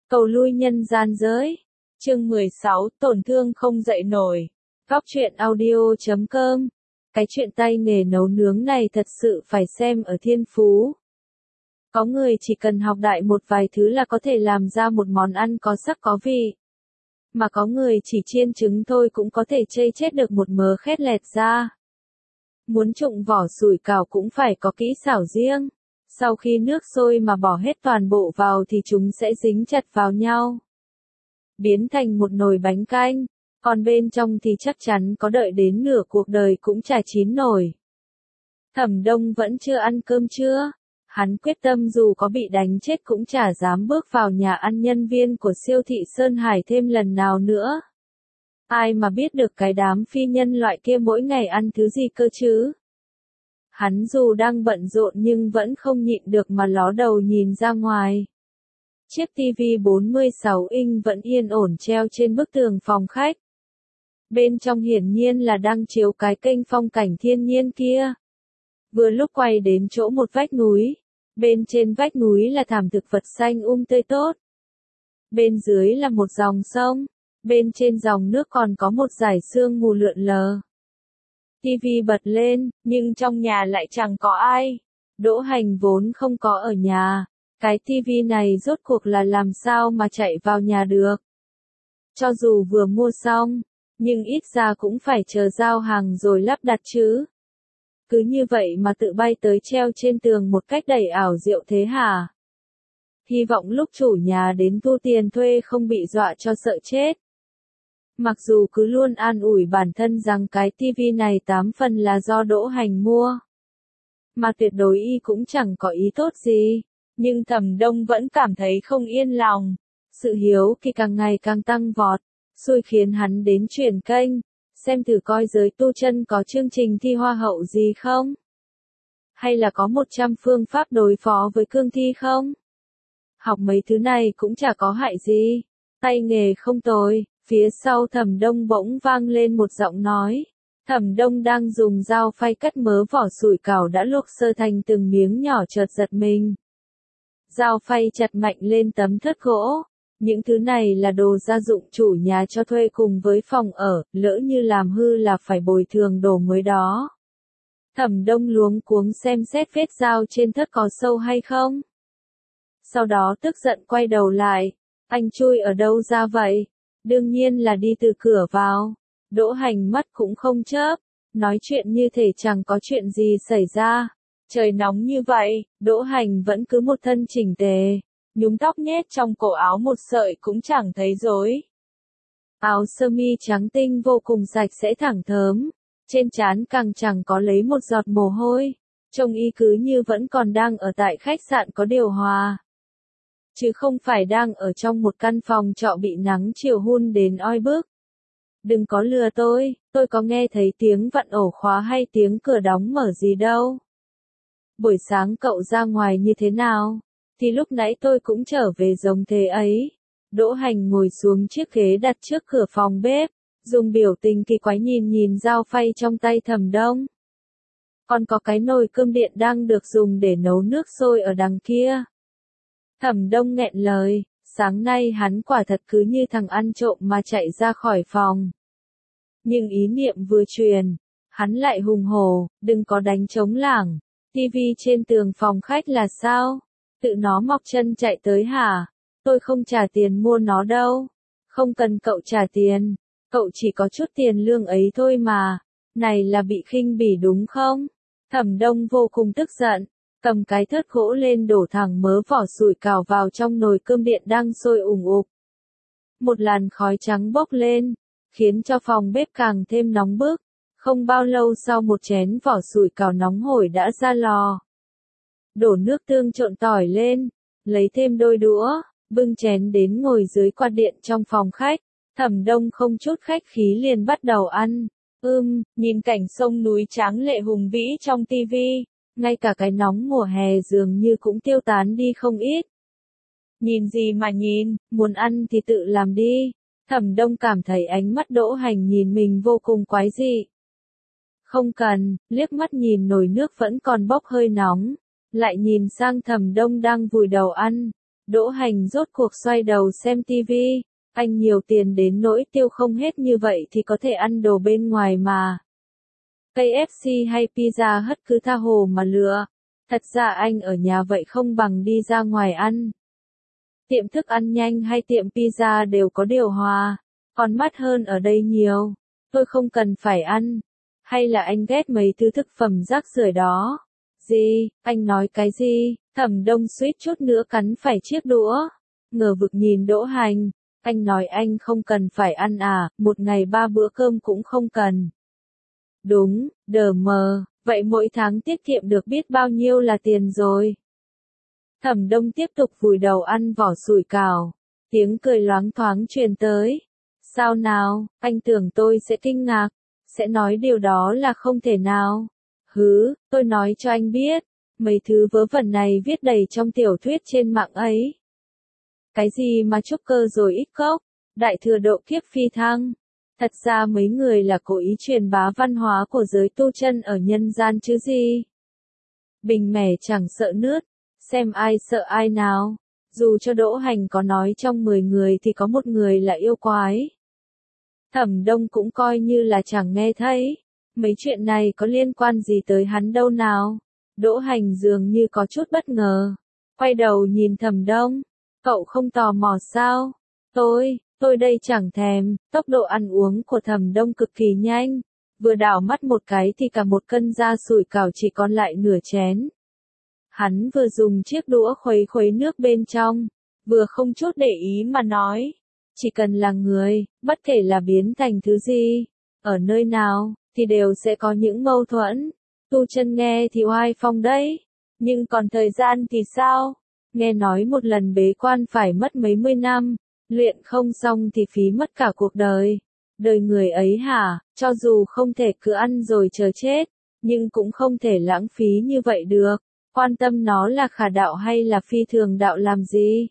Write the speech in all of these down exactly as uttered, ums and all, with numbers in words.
Cầu lui nhân gian giới. Chương mười sáu, tổn thương không dậy nổi. Góc truyện audio chấm com. Cái chuyện tay nghề nấu nướng này thật sự phải xem ở thiên phú. Có người chỉ cần học đại một vài thứ là có thể làm ra một món ăn có sắc có vị. Mà có người chỉ chiên trứng thôi cũng có thể chây chết được một mớ khét lẹt ra. Muốn trụng vỏ sủi cảo cũng phải có kỹ xảo riêng. Sau khi nước sôi mà bỏ hết toàn bộ vào thì chúng sẽ dính chặt vào nhau, biến thành một nồi bánh canh, còn bên trong thì chắc chắn có đợi đến nửa cuộc đời cũng chả chín nổi. Thẩm Đông vẫn chưa ăn cơm trưa, hắn quyết tâm dù có bị đánh chết cũng chả dám bước vào nhà ăn nhân viên của siêu thị Sơn Hải thêm lần nào nữa. Ai mà biết được cái đám phi nhân loại kia mỗi ngày ăn thứ gì cơ chứ? Hắn dù đang bận rộn nhưng vẫn không nhịn được mà ló đầu nhìn ra ngoài. Chiếc tivi bốn mươi sáu inch vẫn yên ổn treo trên bức tường phòng khách. Bên trong hiển nhiên là đang chiếu cái kênh phong cảnh thiên nhiên kia. Vừa lúc quay đến chỗ một vách núi, bên trên vách núi là thảm thực vật xanh um tươi tốt. Bên dưới là một dòng sông, bên trên dòng nước còn có một dải sương mù lượn lờ. Tivi bật lên, nhưng trong nhà lại chẳng có ai. Đỗ Hành vốn không có ở nhà, cái tivi này rốt cuộc là làm sao mà chạy vào nhà được. Cho dù vừa mua xong, nhưng ít ra cũng phải chờ giao hàng rồi lắp đặt chứ. Cứ như vậy mà tự bay tới treo trên tường một cách đầy ảo diệu thế hả? Hy vọng lúc chủ nhà đến thu tiền thuê không bị dọa cho sợ chết. Mặc dù cứ luôn an ủi bản thân rằng cái tivi này tám phần là do Đỗ Hành mua, mà tuyệt đối y cũng chẳng có ý tốt gì, nhưng Thẩm Đông vẫn cảm thấy không yên lòng. Sự hiếu kỳ càng ngày càng tăng vọt, xui khiến hắn đến chuyển kênh, xem thử coi giới tu chân có chương trình thi hoa hậu gì không? Hay là có một trăm phương pháp đối phó với cương thi không? Học mấy thứ này cũng chả có hại gì, tay nghề không tồi. Phía sau Thẩm Đông bỗng vang lên một giọng nói. Thẩm Đông đang dùng dao phay cắt mớ vỏ sủi cảo đã luộc sơ thành từng miếng nhỏ chợt giật mình. Dao phay chặt mạnh lên tấm thớt gỗ. Những thứ này là đồ gia dụng chủ nhà cho thuê cùng với phòng ở, lỡ như làm hư là phải bồi thường đồ mới đó. Thẩm Đông luống cuống xem xét vết dao trên thớt có sâu hay không. Sau đó tức giận quay đầu lại. Anh chui ở đâu ra vậy? Đương nhiên là đi từ cửa vào. Đỗ Hành mắt cũng không chớp, nói chuyện như thể chẳng có chuyện gì xảy ra. Trời nóng như vậy, Đỗ Hành vẫn cứ một thân chỉnh tề, nhúm tóc nhét trong cổ áo một sợi cũng chẳng thấy rối. Áo sơ mi trắng tinh vô cùng sạch sẽ thẳng thớm, trên trán càng chẳng có lấy một giọt mồ hôi, trông y cứ như vẫn còn đang ở tại khách sạn có điều hòa, chứ không phải đang ở trong một căn phòng trọ bị nắng chiều hun đến oi bức. Đừng có lừa tôi, tôi có nghe thấy tiếng vặn ổ khóa hay tiếng cửa đóng mở gì đâu. Buổi sáng cậu ra ngoài như thế nào? Thì lúc nãy tôi cũng trở về giống thế ấy. Đỗ Hành ngồi xuống chiếc ghế đặt trước cửa phòng bếp, dùng biểu tình kỳ quái nhìn nhìn dao phay trong tay Thẩm Đông. Còn có cái nồi cơm điện đang được dùng để nấu nước sôi ở đằng kia. Thẩm Đông nghẹn lời, sáng nay hắn quả thật cứ như thằng ăn trộm mà chạy ra khỏi phòng. Nhưng ý niệm vừa truyền, hắn lại hùng hổ, đừng có đánh trống lảng, tivi trên tường phòng khách là sao? Tự nó mọc chân chạy tới hả? Tôi không trả tiền mua nó đâu. Không cần cậu trả tiền, cậu chỉ có chút tiền lương ấy thôi mà. Này là bị khinh bỉ đúng không? Thẩm Đông vô cùng tức giận. Cầm cái thớt gỗ lên đổ thẳng mớ vỏ sủi cảo vào trong nồi cơm điện đang sôi ùng ục. Một làn khói trắng bốc lên, khiến cho phòng bếp càng thêm nóng bức. Không bao lâu sau một chén vỏ sủi cảo nóng hổi đã ra lò. Đổ nước tương trộn tỏi lên, lấy thêm đôi đũa, bưng chén đến ngồi dưới quạt điện trong phòng khách. Thẩm Đông không chút khách khí liền bắt đầu ăn. Ưm, nhìn cảnh sông núi tráng lệ hùng vĩ trong tivi. Ngay cả cái nóng mùa hè dường như cũng tiêu tán đi không ít. Nhìn gì mà nhìn, muốn ăn thì tự làm đi. Thẩm Đông cảm thấy ánh mắt Đỗ Hành nhìn mình vô cùng quái dị. Không cần, liếc mắt nhìn nồi nước vẫn còn bốc hơi nóng, lại nhìn sang Thẩm Đông đang vùi đầu ăn. Đỗ Hành rốt cuộc xoay đầu xem tivi, anh nhiều tiền đến nỗi tiêu không hết như vậy thì có thể ăn đồ bên ngoài mà. ca ép xê hay pizza hất cứ tha hồ mà lựa, thật ra anh ở nhà vậy không bằng đi ra ngoài ăn. Tiệm thức ăn nhanh hay tiệm pizza đều có điều hòa, còn mát hơn ở đây nhiều, tôi không cần phải ăn. Hay là anh ghét mấy thứ thực phẩm rác rưởi đó? Gì, anh nói cái gì? Thẩm Đông suýt chút nữa cắn phải chiếc đũa, ngờ vực nhìn Đỗ Hành, anh nói anh không cần phải ăn à, một ngày ba bữa cơm cũng không cần. Đúng, đờ mờ, vậy mỗi tháng tiết kiệm được biết bao nhiêu là tiền rồi. Thẩm Đông tiếp tục vùi đầu ăn vỏ sủi cảo, tiếng cười loáng thoáng truyền tới. Sao nào, anh tưởng tôi sẽ kinh ngạc, sẽ nói điều đó là không thể nào. Hứ, tôi nói cho anh biết, mấy thứ vớ vẩn này viết đầy trong tiểu thuyết trên mạng ấy. Cái gì mà trúc cơ rồi ít cốc, đại thừa độ kiếp phi thăng. Thật ra mấy người là cố ý truyền bá văn hóa của giới tu chân ở nhân gian chứ gì. Bình mẻ chẳng sợ nướt, xem ai sợ ai nào. Dù cho Đỗ Hành có nói trong mười người thì có một người là yêu quái. Thẩm Đông cũng coi như là chẳng nghe thấy. Mấy chuyện này có liên quan gì tới hắn đâu nào. Đỗ Hành dường như có chút bất ngờ. Quay đầu nhìn Thẩm Đông. Cậu không tò mò sao? Tôi, tôi đây chẳng thèm. Tốc độ ăn uống của Thẩm Đông cực kỳ nhanh. Vừa đảo mắt một cái thì cả một cân da sủi cảo chỉ còn lại nửa chén. Hắn vừa dùng chiếc đũa khuấy khuấy nước bên trong, vừa không chút để ý mà nói. Chỉ cần là người, bất kể là biến thành thứ gì, ở nơi nào, thì đều sẽ có những mâu thuẫn. Tu chân nghe thì oai phong đấy, nhưng còn thời gian thì sao? Nghe nói một lần bế quan phải mất mấy mươi năm, luyện không xong thì phí mất cả cuộc đời. Đời người ấy hả, cho dù không thể cứ ăn rồi chờ chết, nhưng cũng không thể lãng phí như vậy được. Quan tâm nó là khả đạo hay là phi thường đạo làm gì?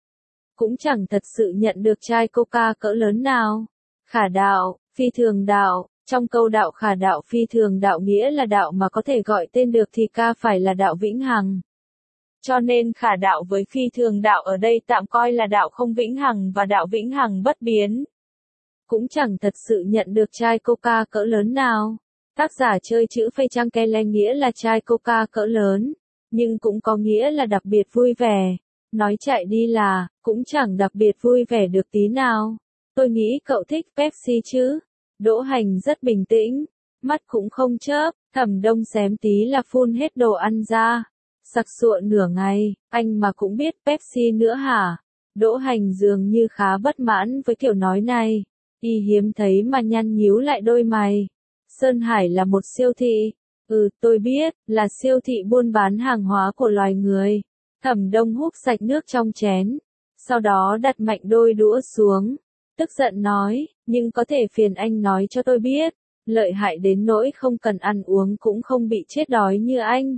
Cũng chẳng thật sự nhận được chai coca cỡ lớn nào. Khả đạo, phi thường đạo, trong câu đạo khả đạo phi thường đạo nghĩa là đạo mà có thể gọi tên được thì ca phải là đạo vĩnh hằng. Cho nên khả đạo với phi thường đạo ở đây tạm coi là đạo không vĩnh hằng và đạo vĩnh hằng bất biến. Cũng chẳng thật sự nhận được chai coca cỡ lớn nào. Tác giả chơi chữ phây trang ke le nghĩa là chai coca cỡ lớn, nhưng cũng có nghĩa là đặc biệt vui vẻ. Nói chạy đi là, cũng chẳng đặc biệt vui vẻ được tí nào. Tôi nghĩ cậu thích Pepsi chứ? Đỗ Hành rất bình tĩnh, mắt cũng không chớp, Thẩm Đông xém tí là phun hết đồ ăn ra. Sặc sụa nửa ngày, anh mà cũng biết Pepsi nữa hả? Đỗ Hành dường như khá bất mãn với kiểu nói này. Y hiếm thấy mà nhăn nhíu lại đôi mày. Sơn Hải là một siêu thị. Ừ, tôi biết, là siêu thị buôn bán hàng hóa của loài người. Thẩm Đông húp sạch nước trong chén, sau đó đặt mạnh đôi đũa xuống, tức giận nói, nhưng có thể phiền anh nói cho tôi biết, lợi hại đến nỗi không cần ăn uống cũng không bị chết đói như anh.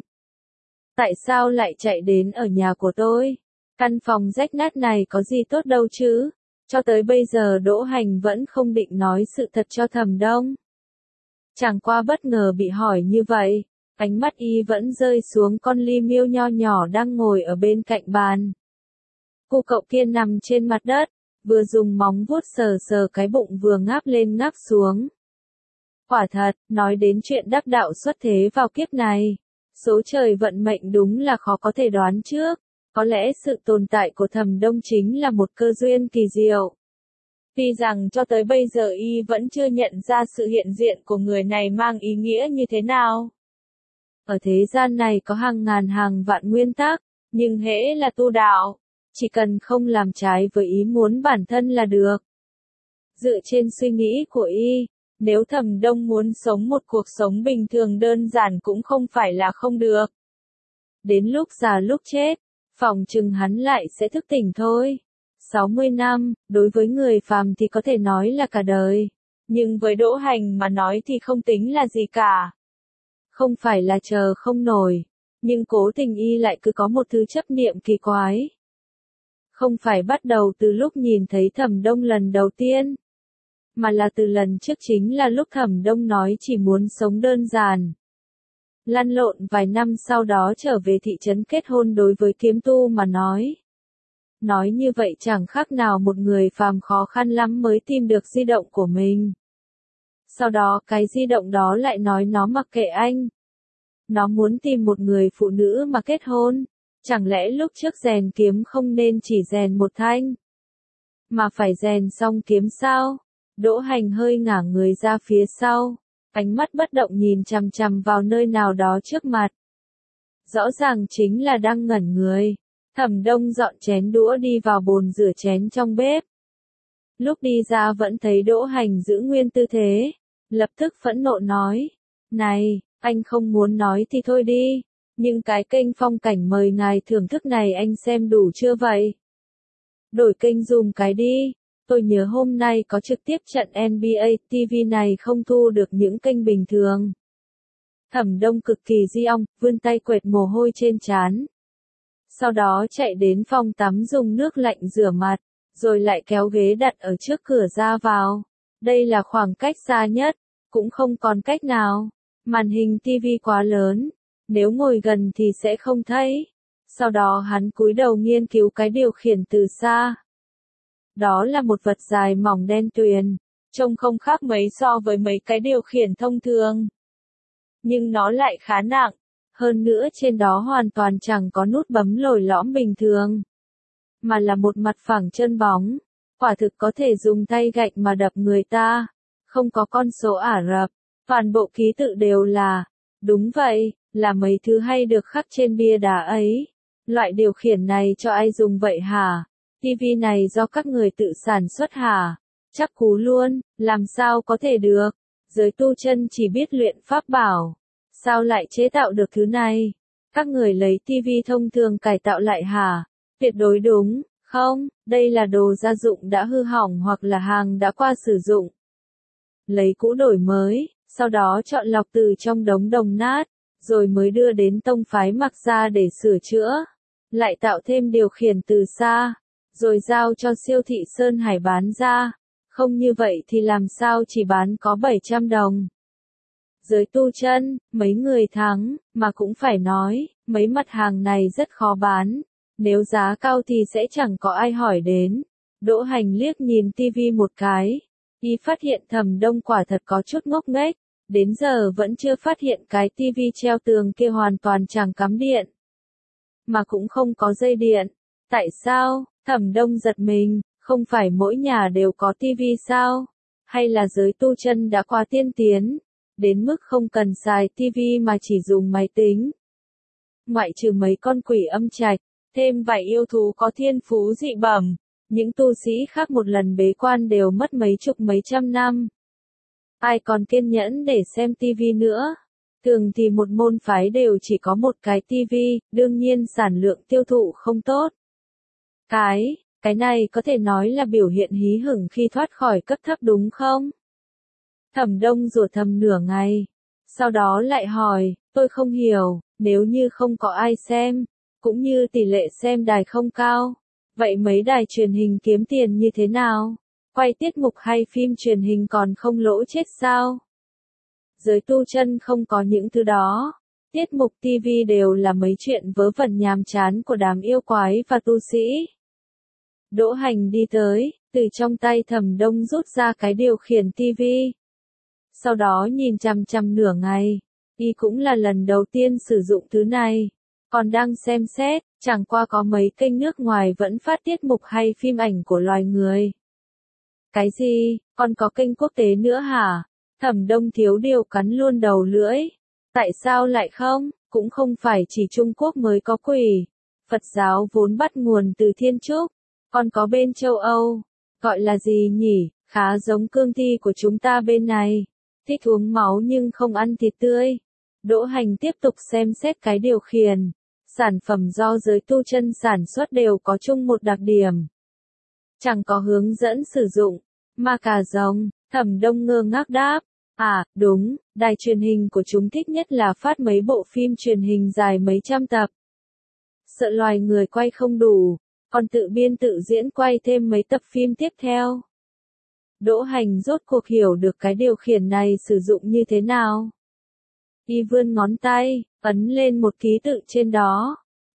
Tại sao lại chạy đến ở nhà của tôi? Căn phòng rách nát này có gì tốt đâu chứ? Cho tới bây giờ Đỗ Hành vẫn không định nói sự thật cho Thẩm Đông. Chẳng qua bất ngờ bị hỏi như vậy. Ánh mắt y vẫn rơi xuống con ly miêu nho nhỏ đang ngồi ở bên cạnh bàn. Cô cậu kia nằm trên mặt đất, vừa dùng móng vuốt sờ sờ cái bụng vừa ngáp lên ngáp xuống. Quả thật, nói đến chuyện đắc đạo xuất thế vào kiếp này, số trời vận mệnh đúng là khó có thể đoán trước. Có lẽ sự tồn tại của Thẩm Đông chính là một cơ duyên kỳ diệu. Tuy rằng cho tới bây giờ y vẫn chưa nhận ra sự hiện diện của người này mang ý nghĩa như thế nào. Ở thế gian này có hàng ngàn hàng vạn nguyên tắc, nhưng hễ là tu đạo, chỉ cần không làm trái với ý muốn bản thân là được. Dựa trên suy nghĩ của y, nếu Thẩm Đông muốn sống một cuộc sống bình thường đơn giản cũng không phải là không được. Đến lúc già lúc chết, phỏng chừng hắn lại sẽ thức tỉnh thôi. sáu mươi năm, đối với người phàm thì có thể nói là cả đời, nhưng với Đỗ Hành mà nói thì không tính là gì cả. Không phải là chờ không nổi, nhưng cố tình y lại cứ có một thứ chấp niệm kỳ quái. Không phải bắt đầu từ lúc nhìn thấy Thẩm Đông lần đầu tiên, mà là từ lần trước chính là lúc Thẩm Đông nói chỉ muốn sống đơn giản. Lăn lộn vài năm sau đó trở về thị trấn kết hôn đối với kiếm tu mà nói. Nói như vậy chẳng khác nào một người phàm khó khăn lắm mới tìm được di động của mình. Sau đó cái di động đó lại nói nó mặc kệ anh. Nó muốn tìm một người phụ nữ mà kết hôn. Chẳng lẽ lúc trước rèn kiếm không nên chỉ rèn một thanh, mà phải rèn xong kiếm sao? Đỗ Hành hơi ngả người ra phía sau, ánh mắt bất động nhìn chằm chằm vào nơi nào đó trước mặt. Rõ ràng chính là đang ngẩn người. Thẩm Đông dọn chén đũa đi vào bồn rửa chén trong bếp. Lúc đi ra vẫn thấy Đỗ Hành giữ nguyên tư thế, lập tức phẫn nộ nói, này, anh không muốn nói thì thôi đi, nhưng cái kênh phong cảnh mời ngài thưởng thức này anh xem đủ chưa vậy? Đổi kênh dùm cái đi, tôi nhớ hôm nay có trực tiếp trận en bi ây, ti vi này không thu được những kênh bình thường. Thẩm Đông cực kỳ di ong, vươn tay quệt mồ hôi trên trán. Sau đó chạy đến phòng tắm dùng nước lạnh rửa mặt, rồi lại kéo ghế đặt ở trước cửa ra vào. Đây là khoảng cách xa nhất, cũng không còn cách nào. Màn hình ti vi quá lớn, nếu ngồi gần thì sẽ không thấy. Sau đó hắn cúi đầu nghiên cứu cái điều khiển từ xa. Đó là một vật dài mỏng đen tuyền, trông không khác mấy so với mấy cái điều khiển thông thường. Nhưng nó lại khá nặng, hơn nữa trên đó hoàn toàn chẳng có nút bấm lồi lõm bình thường, mà là một mặt phẳng chân bóng, quả thực có thể dùng tay gạch mà đập người ta, không có con số Ả Rập, toàn bộ ký tự đều là, đúng vậy, là mấy thứ hay được khắc trên bia đá ấy. Loại điều khiển này cho ai dùng vậy hả? ti vi này do các người tự sản xuất hả? Chắc cú luôn, làm sao có thể được? Giới tu chân chỉ biết luyện pháp bảo, sao lại chế tạo được thứ này? Các người lấy ti vi thông thường cải tạo lại hả? Tuyệt đối đúng, không, đây là đồ gia dụng đã hư hỏng hoặc là hàng đã qua sử dụng. Lấy cũ đổi mới, sau đó chọn lọc từ trong đống đồng nát, rồi mới đưa đến tông phái Mạc Gia để sửa chữa, lại tạo thêm điều khiển từ xa, rồi giao cho siêu thị Sơn Hải bán ra, không như vậy thì làm sao chỉ bán có bảy trăm đồng. Giới tu chân, mấy người thắng, mà cũng phải nói, mấy mặt hàng này rất khó bán, nếu giá cao thì sẽ chẳng có ai hỏi đến. Đỗ Hành liếc nhìn tivi một cái, y phát hiện Thẩm Đông quả thật có chút ngốc nghếch, đến giờ vẫn chưa phát hiện cái tivi treo tường kia hoàn toàn chẳng cắm điện, mà cũng không có dây điện. Tại sao? Thẩm Đông giật mình, không phải mỗi nhà đều có tivi sao? Hay là giới tu chân đã quá tiên tiến, đến mức không cần xài tivi mà chỉ dùng máy tính? Ngoại trừ mấy con quỷ âm trạch, thêm vài yêu thú có thiên phú dị bẩm, những tu sĩ khác một lần bế quan đều mất mấy chục mấy trăm năm. Ai còn kiên nhẫn để xem tivi nữa? Thường thì một môn phái đều chỉ có một cái tivi, đương nhiên sản lượng tiêu thụ không tốt. Cái, cái này có thể nói là biểu hiện hí hửng khi thoát khỏi cấp thấp đúng không? Thẩm Đông rủa thầm nửa ngày, sau đó lại hỏi, tôi không hiểu, nếu như không có ai xem, cũng như tỷ lệ xem đài không cao, vậy mấy đài truyền hình kiếm tiền như thế nào? Quay tiết mục hay phim truyền hình còn không lỗ chết sao? Giới tu chân không có những thứ đó. Tiết mục tivi đều là mấy chuyện vớ vẩn nhàm chán của đám yêu quái và tu sĩ. Đỗ Hành đi tới, từ trong tay Thẩm Đông rút ra cái điều khiển tivi. Sau đó nhìn chằm chằm nửa ngày, y cũng là lần đầu tiên sử dụng thứ này, còn đang xem xét, chẳng qua có mấy kênh nước ngoài vẫn phát tiết mục hay phim ảnh của loài người. Cái gì, còn có kênh quốc tế nữa hả? Thẩm Đông thiếu điều cắn luôn đầu lưỡi. Tại sao lại không? Cũng không phải chỉ Trung Quốc mới có quỷ. Phật giáo vốn bắt nguồn từ Thiên Trúc, còn có bên châu Âu, gọi là gì nhỉ? Khá giống cương thi của chúng ta bên này, thích uống máu nhưng không ăn thịt tươi. Đỗ Hành tiếp tục xem xét cái điều khiển. Sản phẩm do giới tu chân sản xuất đều có chung một đặc điểm, chẳng có hướng dẫn sử dụng, mà cả giống. Thẩm Đông ngơ ngác đáp, à, đúng, đài truyền hình của chúng thích nhất là phát mấy bộ phim truyền hình dài mấy trăm tập. Sợ loài người quay không đủ, còn tự biên tự diễn quay thêm mấy tập phim tiếp theo. Đỗ Hành rốt cuộc hiểu được cái điều khiển này sử dụng như thế nào. Y vươn ngón tay, ấn lên một ký tự trên đó.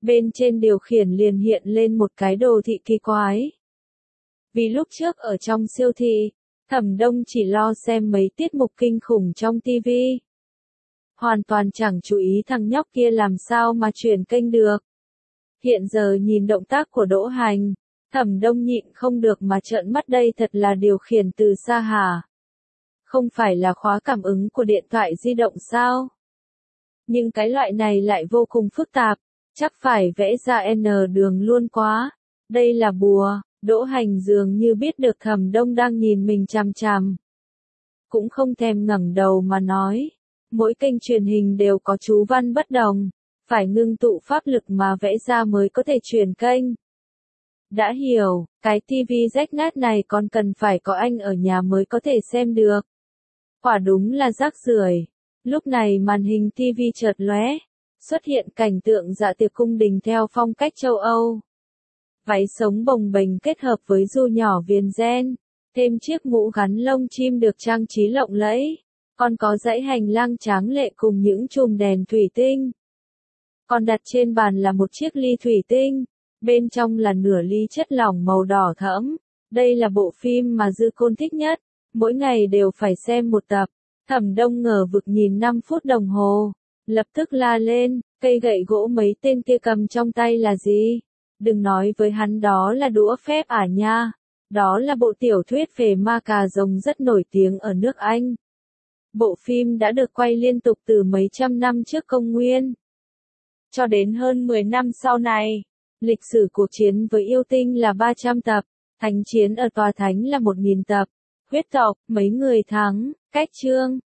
bên trên điều khiển liền hiện lên một cái đồ thị kỳ quái. Vì lúc trước ở trong siêu thị, Thẩm Đông chỉ lo xem mấy tiết mục kinh khủng trong ti vi. Hoàn toàn chẳng chú ý thằng nhóc kia làm sao mà chuyển kênh được. Hiện giờ nhìn động tác của Đỗ Hành, Thẩm Đông nhịn không được mà trợn mắt, đây thật là điều khiển từ xa hả? Không phải là khóa cảm ứng của điện thoại di động sao? Nhưng cái loại này lại vô cùng phức tạp, chắc phải vẽ ra N đường luôn quá. Đây là bùa. Đỗ Hành dường như biết được Thẩm Đông đang nhìn mình chằm chằm. Cũng không thèm ngẩng đầu mà nói. Mỗi kênh truyền hình đều có chú văn bất đồng. Phải ngưng tụ pháp lực mà vẽ ra mới có thể chuyển kênh. Đã hiểu, cái tivi rách nát này còn cần phải có anh ở nhà mới có thể xem được. Quả đúng là rác rưởi. Lúc này màn hình tivi chợt lóe, xuất hiện cảnh tượng dạ tiệc cung đình theo phong cách châu Âu. Váy sống bồng bềnh kết hợp với du nhỏ viền ren, thêm chiếc mũ gắn lông chim được trang trí lộng lẫy, còn có dãy hành lang tráng lệ cùng những chùm đèn thủy tinh. Còn đặt trên bàn là một chiếc ly thủy tinh, bên trong là nửa ly chất lỏng màu đỏ thẫm. Đây là bộ phim mà Dư Côn thích nhất, mỗi ngày đều phải xem một tập. Thẩm Đông ngờ vực nhìn năm phút đồng hồ, lập tức la lên, cây gậy gỗ mấy tên kia cầm trong tay là gì? Đừng nói với hắn đó là đũa phép à nha. Đó là bộ tiểu thuyết về ma cà rồng rất nổi tiếng ở nước Anh. Bộ phim đã được quay liên tục từ mấy trăm năm trước công nguyên, cho đến hơn mười năm sau này. Lịch sử cuộc chiến với yêu tinh là ba trăm tập, thánh chiến ở tòa thánh là một nghìn tập. Huyết tộc, mấy người thắng, cách chương.